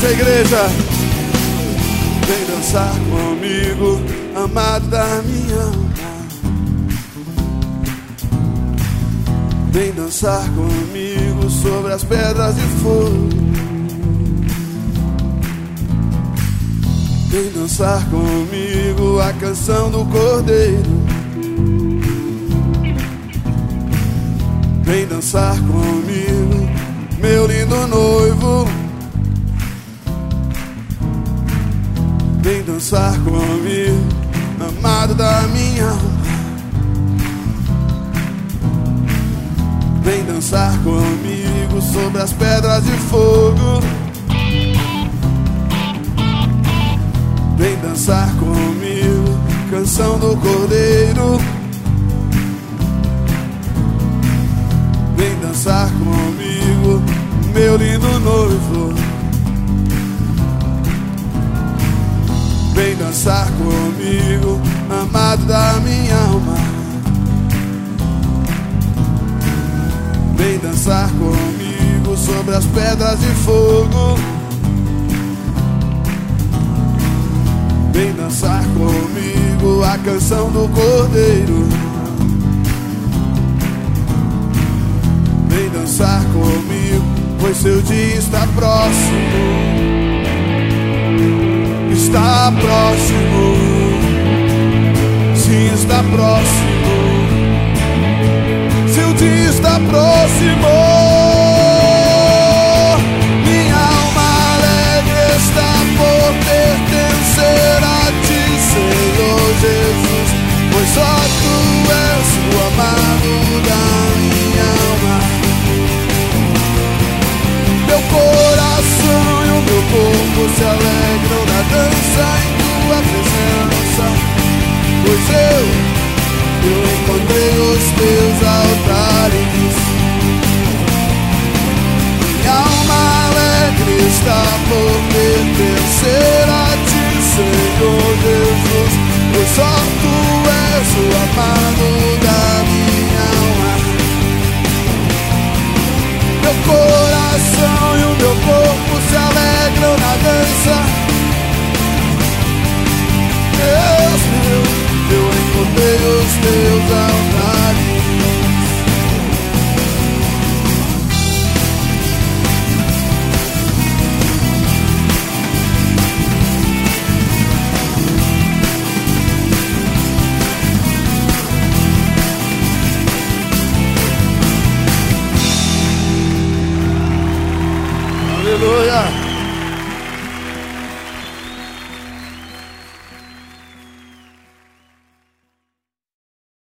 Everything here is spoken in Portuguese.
dança, igreja. Vem dançar comigo, amado da minha alma. Vem dançar comigo sobre as pedras de fogo. Vem dançar comigo a canção do Cordeiro. Vem dançar comigo, meu lindo noivo. Vem dançar comigo, amado da minha alma. Vem dançar comigo sobre as pedras de fogo. Vem dançar comigo, canção do Cordeiro. Vem dançar comigo, meu lindo noivo. Vem dançar comigo, amado da minha alma. Vem dançar comigo sobre as pedras de fogo. Vem dançar comigo a canção do Cordeiro. Vem dançar comigo, pois seu dia está próximo. Está próximo, sim, está próximo. Seu dia está próximo.